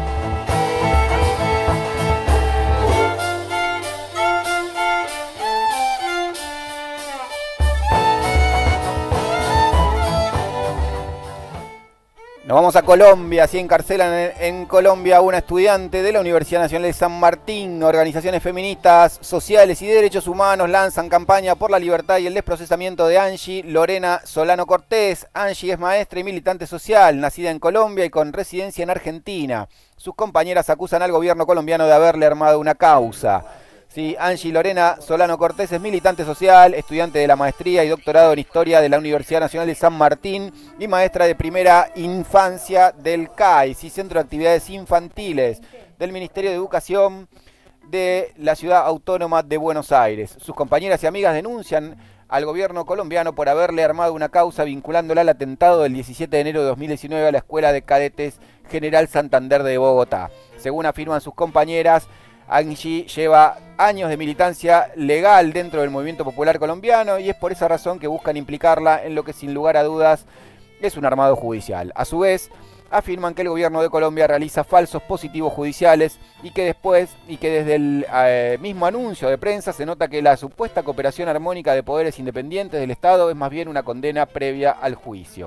Nos vamos a Colombia, así encarcelan en, en Colombia a una estudiante de la Universidad Nacional de San Martín. Organizaciones feministas, sociales y de derechos humanos lanzan campaña por la libertad y el desprocesamiento de Angie Lorena Solano Cortés. Angie es maestra y militante social, nacida en Colombia y con residencia en Argentina. Sus compañeras acusan al gobierno colombiano de haberle armado una causa. Sí, Angie Lorena Solano Cortés es militante social, estudiante de la maestría y doctorado en Historia de la Universidad Nacional de San Martín y maestra de primera infancia del C A I, ¿sí? Centro de Actividades Infantiles del Ministerio de Educación de la Ciudad Autónoma de Buenos Aires. Sus compañeras y amigas denuncian al gobierno colombiano por haberle armado una causa vinculándola al atentado del diecisiete de enero de dos mil diecinueve a la Escuela de Cadetes General Santander de Bogotá. Según afirman sus compañeras, Angie lleva años de militancia legal dentro del movimiento popular colombiano y es por esa razón que buscan implicarla en lo que sin lugar a dudas es un armado judicial. A su vez, afirman que el gobierno de Colombia realiza falsos positivos judiciales y que después y que desde el eh, mismo anuncio de prensa se nota que la supuesta cooperación armónica de poderes independientes del Estado es más bien una condena previa al juicio.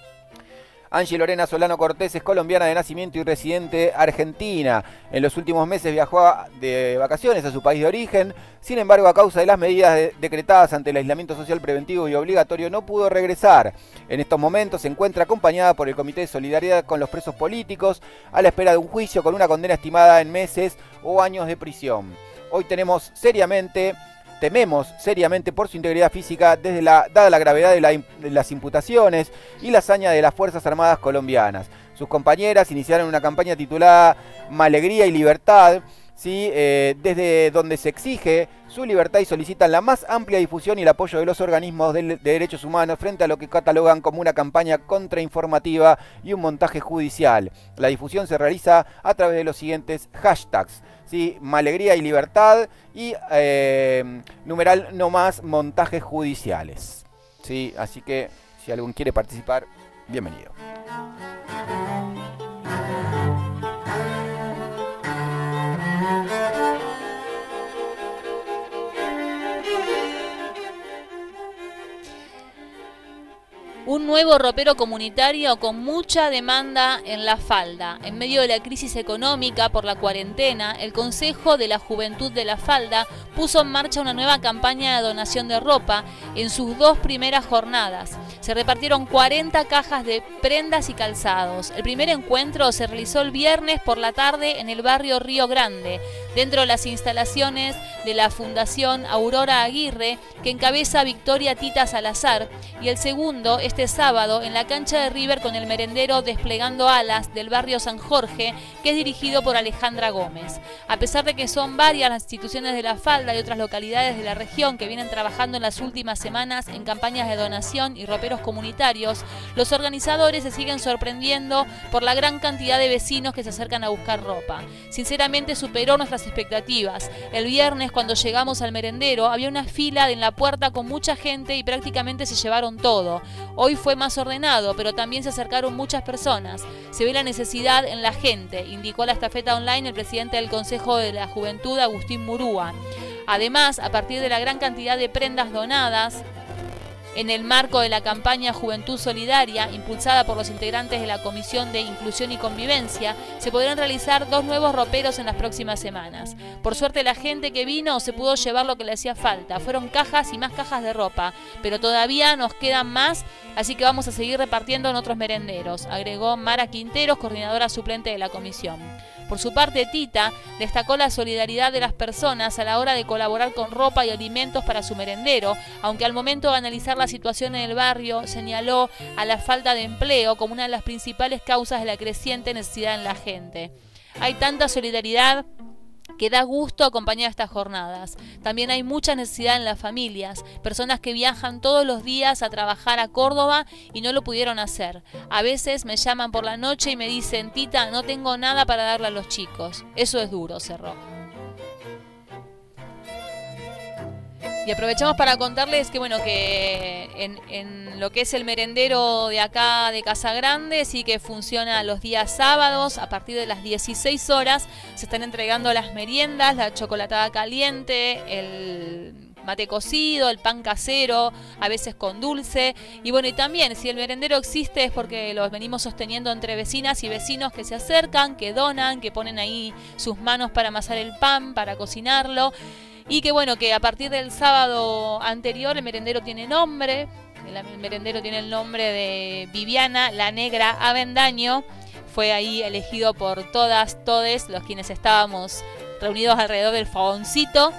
Angie Lorena Solano Cortés es colombiana de nacimiento y residente argentina. En los últimos meses viajó de vacaciones a su país de origen. Sin embargo, a causa de las medidas de, decretadas ante el aislamiento social preventivo y obligatorio, no pudo regresar. En estos momentos se encuentra acompañada por el Comité de Solidaridad con los Presos Políticos, a la espera de un juicio con una condena estimada en meses o años de prisión. Hoy tenemos seriamente... Tememos seriamente por su integridad física, desde la, dada la gravedad de, la, de las imputaciones y la hazaña de las Fuerzas Armadas colombianas. Sus compañeras iniciaron una campaña titulada Alegría y Libertad, ¿sí? eh, desde donde se exige su libertad y solicitan la más amplia difusión y el apoyo de los organismos de, de derechos humanos frente a lo que catalogan como una campaña contrainformativa y un montaje judicial. La difusión se realiza a través de los siguientes hashtags. ¿Sí? Alegría y Libertad y eh, numeral no más montajes judiciales. ¿Sí? Así que si alguien quiere participar, bienvenido. Un nuevo ropero comunitario con mucha demanda en La Falda. En medio de la crisis económica por la cuarentena, el Consejo de la Juventud de La Falda puso en marcha una nueva campaña de donación de ropa en sus dos primeras jornadas. Se repartieron cuarenta cajas de prendas y calzados. El primer encuentro se realizó el viernes por la tarde en el barrio Río Grande, dentro de las instalaciones de la Fundación Aurora Aguirre, que encabeza Victoria Tita Salazar, y el segundo este sábado en la cancha de River con el merendero Desplegando Alas del barrio San Jorge, que es dirigido por Alejandra Gómez. A pesar de que son varias las instituciones de La Falda y otras localidades de la región que vienen trabajando en las últimas semanas en campañas de donación y roperos comunitarios, los organizadores se siguen sorprendiendo por la gran cantidad de vecinos que se acercan a buscar ropa. Sinceramente superó nuestras las expectativas. El viernes, cuando llegamos al merendero, había una fila en la puerta con mucha gente y prácticamente se llevaron todo. Hoy fue más ordenado, pero también se acercaron muchas personas. Se ve la necesidad en la gente, indicó a la estafeta online el presidente del Consejo de la Juventud, Agustín Murúa. Además, a partir de la gran cantidad de prendas donadas, en el marco de la campaña Juventud Solidaria, impulsada por los integrantes de la Comisión de Inclusión y Convivencia, se podrán realizar dos nuevos roperos en las próximas semanas. Por suerte, la gente que vino se pudo llevar lo que le hacía falta. Fueron cajas y más cajas de ropa, pero todavía nos quedan más, así que vamos a seguir repartiendo en otros merenderos, agregó Mara Quinteros, coordinadora suplente de la comisión. Por su parte, Tita destacó la solidaridad de las personas a la hora de colaborar con ropa y alimentos para su merendero, aunque al momento de analizar la situación en el barrio señaló a la falta de empleo como una de las principales causas de la creciente necesidad en la gente. Hay tanta solidaridad que da gusto acompañar estas jornadas. También hay mucha necesidad en las familias, personas que viajan todos los días a trabajar a Córdoba y no lo pudieron hacer. A veces me llaman por la noche y me dicen, Tita, no tengo nada para darle a los chicos. Eso es duro, cerró. Y aprovechamos para contarles que bueno que en, en lo que es el merendero de acá de Casa Grande sí que funciona los días sábados a partir de las dieciséis horas. Se están entregando las meriendas, la chocolatada caliente, el mate cocido, el pan casero, a veces con dulce. Y bueno, y también si el merendero existe es porque lo venimos sosteniendo entre vecinas y vecinos que se acercan, que donan, que ponen ahí sus manos para amasar el pan, para cocinarlo. Y que bueno, que a partir del sábado anterior el merendero tiene nombre. El merendero tiene el nombre de Viviana La Negra Avendaño. Fue ahí elegido por todas, todes los quienes estábamos reunidos alrededor del fogoncito.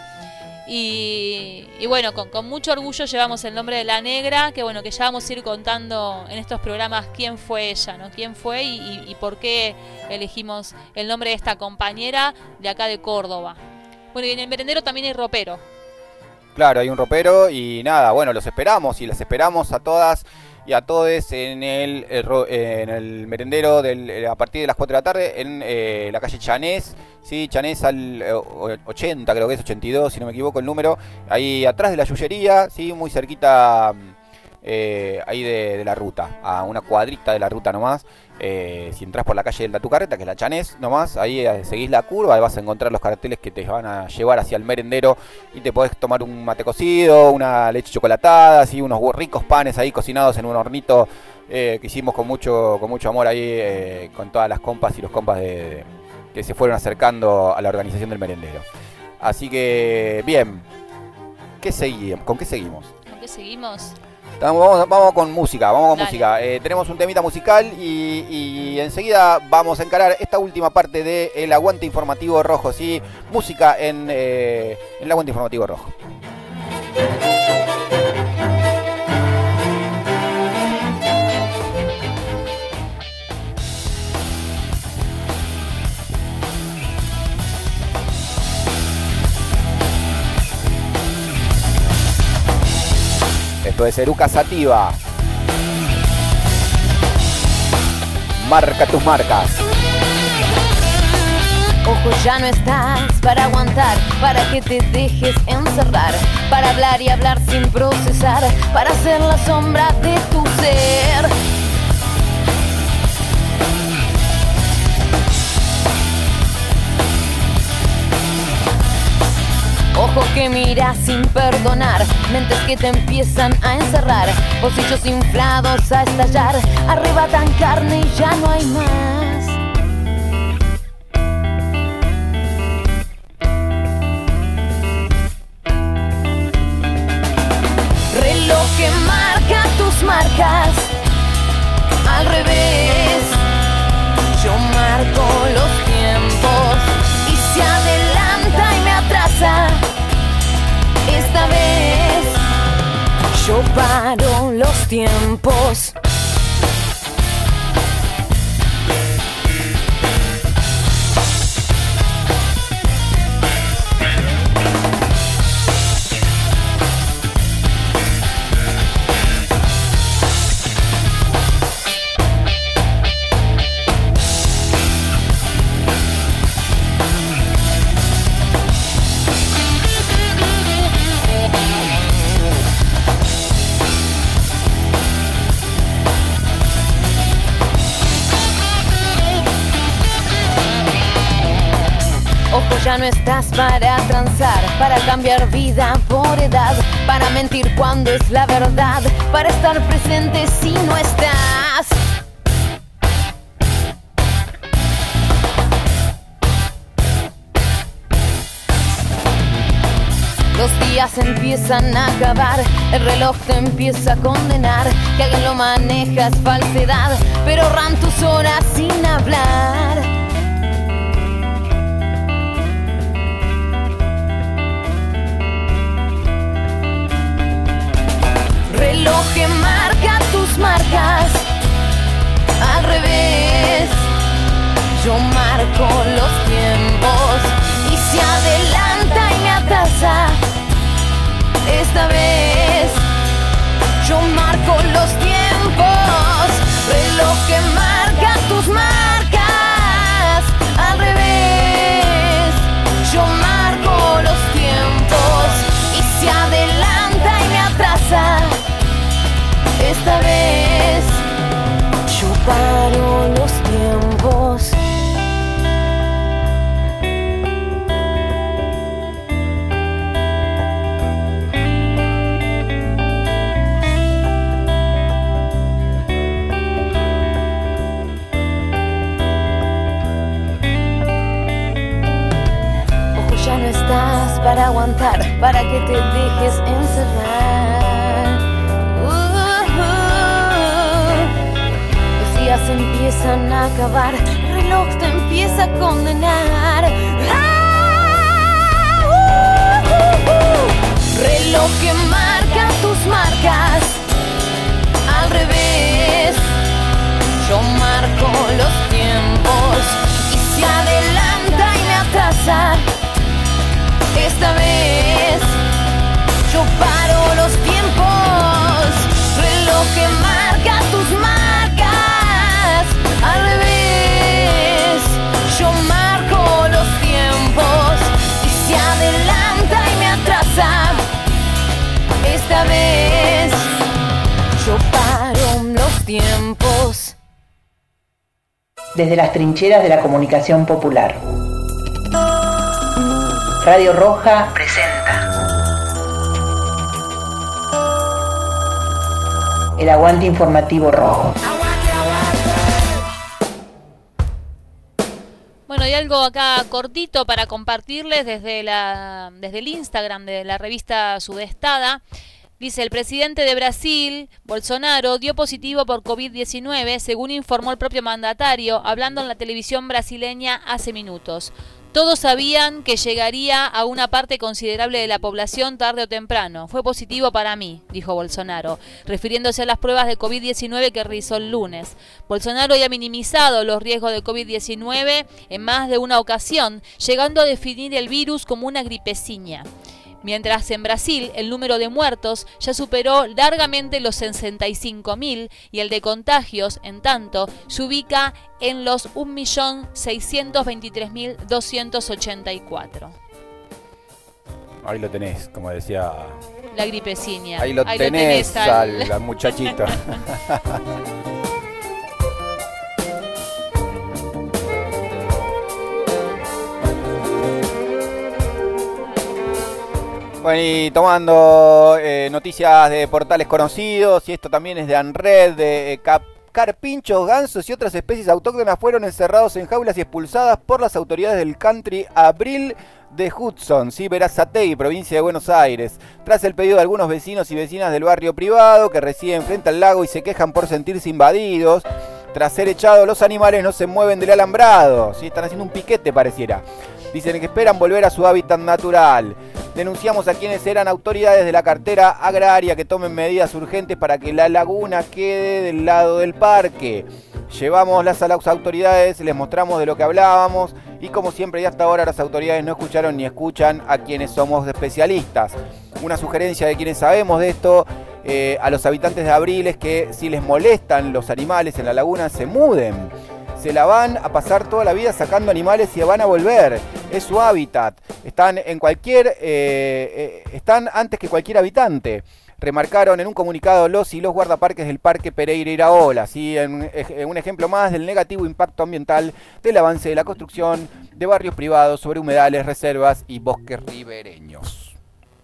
Y, y bueno, con, con mucho orgullo llevamos el nombre de La Negra, que bueno, que ya vamos a ir contando en estos programas quién fue ella, ¿no? Quién fue y, y, y por qué elegimos el nombre de esta compañera de acá de Córdoba. Bueno, y en el merendero también hay ropero. Claro, hay un ropero y nada, bueno, los esperamos y las esperamos a todas y a todos en el, el en el merendero del, a partir de las cuatro de la tarde en eh, la calle Chanés, sí, Chanés al eh, ochenta, creo que es ochenta y dos, si no me equivoco el número, ahí atrás de la yuyería, sí, muy cerquita eh, ahí de, de la ruta, a una cuadrita de la ruta nomás. Eh, si entras por la calle del Tatucarreta, que es la Chanés nomás, ahí eh, seguís la curva y vas a encontrar los carteles que te van a llevar hacia el merendero y te podés tomar un mate cocido, una leche chocolatada, así, unos ricos panes ahí cocinados en un hornito eh, que hicimos con mucho, con mucho amor ahí eh, con todas las compas y los compas de, de, que se fueron acercando a la organización del merendero. Así que, bien, ¿qué seguimos? ¿Con qué seguimos? ¿Con qué seguimos? Vamos, vamos con música, vamos con Dale. música. Eh, tenemos un temita musical y, y enseguida vamos a encarar esta última parte del Aguante Informativo Rojo, ¿sí? Música en, eh, en el Aguante Informativo Rojo. Esto es Eruca Sativa. Marca tus marcas. Ojo, ya no estás para aguantar, para que te dejes encerrar, para hablar y hablar sin procesar, para ser la sombra de tu ser. Ojo que miras sin perdonar, mentes que te empiezan a encerrar, bolsillos inflados a estallar, arrebatan carne y ya no hay más. Reloj que marca tus marcas, al revés, yo marco los tiempos y se adelanta y me atrasa. Esta vez yo paro los tiempos. ya no estás para transar, para cambiar vida por edad, para mentir cuando es la verdad, para estar presente si no estás. Los días empiezan a acabar, el reloj te empieza a condenar, que alguien lo maneja es falsedad, pero ahorran tus horas sin hablar. Reloj que marca tus marcas, al revés, yo marco los tiempos y se adelanta y me atrasa. Esta vez yo marco los tiempos, reloj que marca tus marcas, al revés, yo marco los tiempos y se adelanta y me atrasa. Esta vez yo paro los tiempos. Para aguantar, para que te dejes encerrar. Uh, uh, los días empiezan a acabar, el reloj te empieza a condenar. Ah, uh, uh, uh. Reloj que marca tus marcas, al revés, yo marco los tiempos y se adelanta y me atrasa. Esta vez yo paro los tiempos, reloj que marca tus marcas, al revés, yo marco los tiempos y se adelanta y me atrasa. Esta vez yo paro los tiempos. Desde las trincheras de la comunicación popular, Radio Roja presenta el aguante informativo rojo. Bueno, hay algo acá cortito para compartirles desde, la, desde el Instagram de la revista Sudestada. Dice, el presidente de Brasil, Bolsonaro, dio positivo por COVID diecinueve, según informó el propio mandatario, hablando en la televisión brasileña hace minutos. Todos sabían que llegaría a una parte considerable de la población tarde o temprano. Fue positivo para mí, dijo Bolsonaro, refiriéndose a las pruebas de COVID diecinueve que realizó el lunes. Bolsonaro ya ha minimizado los riesgos de COVID diecinueve en más de una ocasión, llegando a definir el virus como una gripeciña. Mientras en Brasil el número de muertos ya superó largamente los sesenta y cinco mil y el de contagios, en tanto, se ubica en los un millón seiscientos veintitrés mil doscientos ochenta y cuatro. Ahí lo tenés, como decía... La gripeciña. Ahí lo Ahí tenés, lo tenés al... al, al muchachito. Bueno, y tomando eh, noticias de portales conocidos, y esto también es de ANRED, de eh, Cap carpinchos, gansos y otras especies autóctonas fueron encerrados en jaulas y expulsadas por las autoridades del country Abril de Hudson, ¿sí? Berazategui, provincia de Buenos Aires, tras el pedido de algunos vecinos y vecinas del barrio privado que residen frente al lago y se quejan por sentirse invadidos. Tras ser echados, los animales no se mueven del alambrado, ¿sí? Están haciendo un piquete, pareciera. Dicen que esperan volver a su hábitat natural. Denunciamos a quienes eran autoridades de la cartera agraria que tomen medidas urgentes para que la laguna quede del lado del parque. Llevamos a las autoridades, les mostramos de lo que hablábamos y como siempre y hasta ahora las autoridades no escucharon ni escuchan a quienes somos especialistas. Una sugerencia de quienes sabemos de esto eh, a los habitantes de Abril es que si les molestan los animales en la laguna se muden. Se la van a pasar toda la vida sacando animales y van a volver. Es su hábitat. Están en cualquier, eh, eh, están antes que cualquier habitante. remarcaron en un comunicado los y los guardaparques del Parque Pereira Iraola, ¿sí? En, en un ejemplo más del negativo impacto ambiental del avance de la construcción de barrios privados sobre humedales, reservas y bosques ribereños.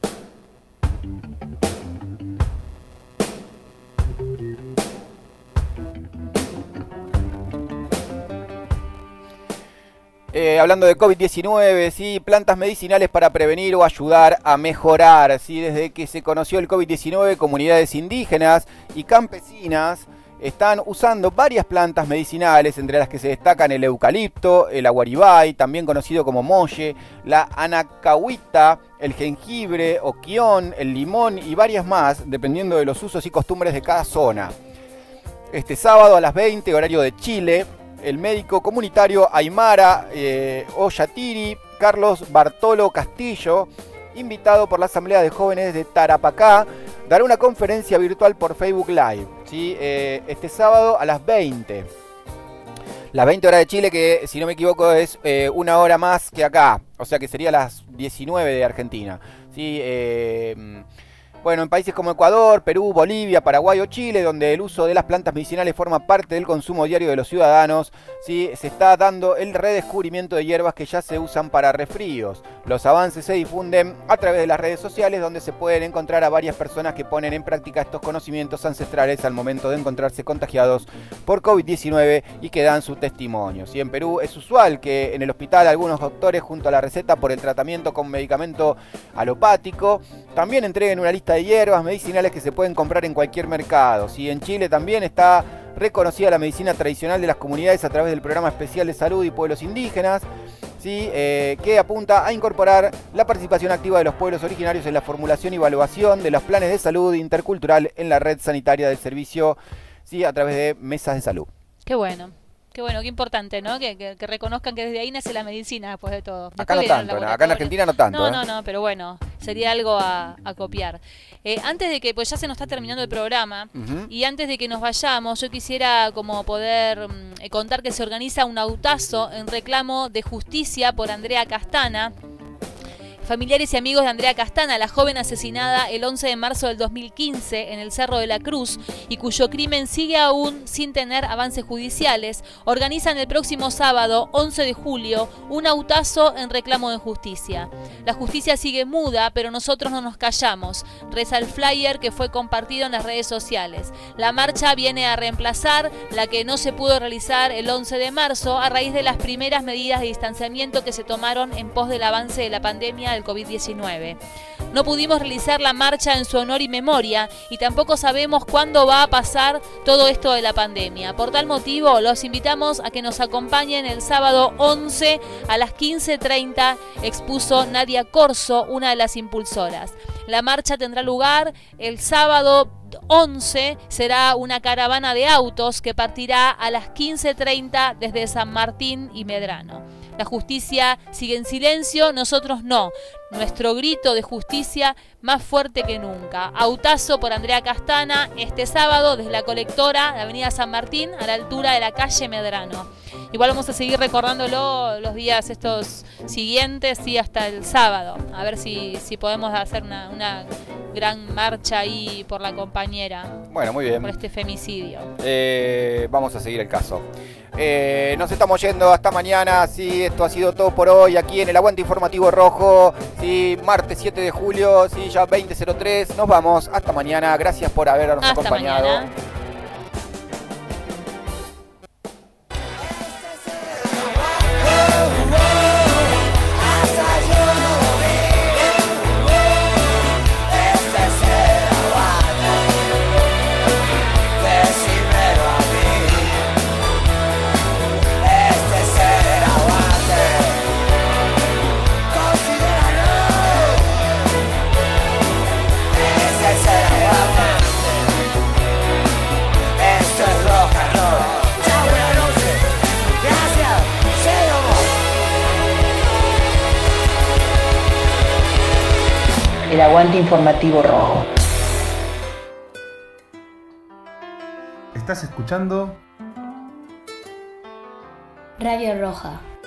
Eh, hablando de COVID diecinueve, ¿sí? Plantas medicinales para prevenir o ayudar a mejorar, ¿sí? Desde que se conoció el COVID diecinueve, comunidades indígenas y campesinas están usando varias plantas medicinales, entre las que se destacan el eucalipto, el aguaribay, también conocido como molle, la anacahuita, el jengibre o quión, el limón y varias más, dependiendo de los usos y costumbres de cada zona. Este sábado a las veinte, horario de Chile, el médico comunitario Aymara eh, Oyatiri, Carlos Bartolo Castillo, invitado por la Asamblea de Jóvenes de Tarapacá, dará una conferencia virtual por Facebook Live, ¿sí? eh, este sábado a las veinte. Las veinte horas de Chile, que si no me equivoco es eh, una hora más que acá, o sea que sería las diecinueve de Argentina, ¿sí? Eh, Bueno, en países como Ecuador, Perú, Bolivia, Paraguay o Chile, donde el uso de las plantas medicinales forma parte del consumo diario de los ciudadanos, ¿sí? Se está dando el redescubrimiento de hierbas que ya se usan para resfríos. Los avances se difunden a través de las redes sociales, donde se pueden encontrar a varias personas que ponen en práctica estos conocimientos ancestrales al momento de encontrarse contagiados por COVID diecinueve y que dan su testimonio, ¿sí? En Perú es usual que en el hospital algunos doctores, junto a la receta por el tratamiento con medicamento alopático, también entreguen una lista de hierbas medicinales que se pueden comprar en cualquier mercado, ¿sí? En Chile también está reconocida la medicina tradicional de las comunidades a través del Programa Especial de Salud y Pueblos Indígenas, ¿sí? eh, que apunta a incorporar la participación activa de los pueblos originarios en la formulación y evaluación de los planes de salud intercultural en la red sanitaria del servicio, ¿sí? A través de mesas de salud. Qué bueno. Qué bueno, qué importante, ¿no? Que, que, que reconozcan que desde ahí nace la medicina, después de todo. Acá no tanto, acá en Argentina no tanto. No, ¿eh? no, no, pero bueno, sería algo a, a copiar. Eh, antes de que, pues ya se nos está terminando el programa, uh-huh. y antes de que nos vayamos, yo quisiera como poder um, contar que se organiza un autazo en reclamo de justicia por Andrea Castana. Familiares y amigos de Andrea Castana, la joven asesinada el once de marzo del dos mil quince en el Cerro de la Cruz y cuyo crimen sigue aún sin tener avances judiciales, organizan el próximo sábado, once de julio, un autazo en reclamo de justicia. La justicia sigue muda, pero nosotros no nos callamos, reza el flyer que fue compartido en las redes sociales. La marcha viene a reemplazar la que no se pudo realizar el once de marzo a raíz de las primeras medidas de distanciamiento que se tomaron en pos del avance de la pandemia del COVID diecinueve. No pudimos realizar la marcha en su honor y memoria y tampoco sabemos cuándo va a pasar todo esto de la pandemia. Por tal motivo, los invitamos a que nos acompañen el sábado once a las quince treinta, expuso Nadia Corso, una de las impulsoras. La marcha tendrá lugar el sábado once, será una caravana de autos que partirá a las quince treinta desde San Martín y Medrano. La justicia sigue en silencio, nosotros no. Nuestro grito de justicia más fuerte que nunca. Autazo por Andrea Castana este sábado desde la colectora de Avenida San Martín a la altura de la calle Medrano. Igual vamos a seguir recordándolo los días estos siguientes y hasta el sábado. A ver si, si podemos hacer una, una gran marcha ahí por la compañera. Bueno, muy bien. Por este femicidio. Eh, vamos a seguir el caso. Eh, nos estamos yendo hasta mañana. Sí, esto ha sido todo por hoy aquí en el Aguante Informativo Rojo. Sí, martes siete de julio, sí, ya veinte cero tres. Nos vamos. Hasta mañana. Gracias por habernos hasta acompañado. Mañana. El Aguante Informativo Rojo. Estás escuchando Radio Roja.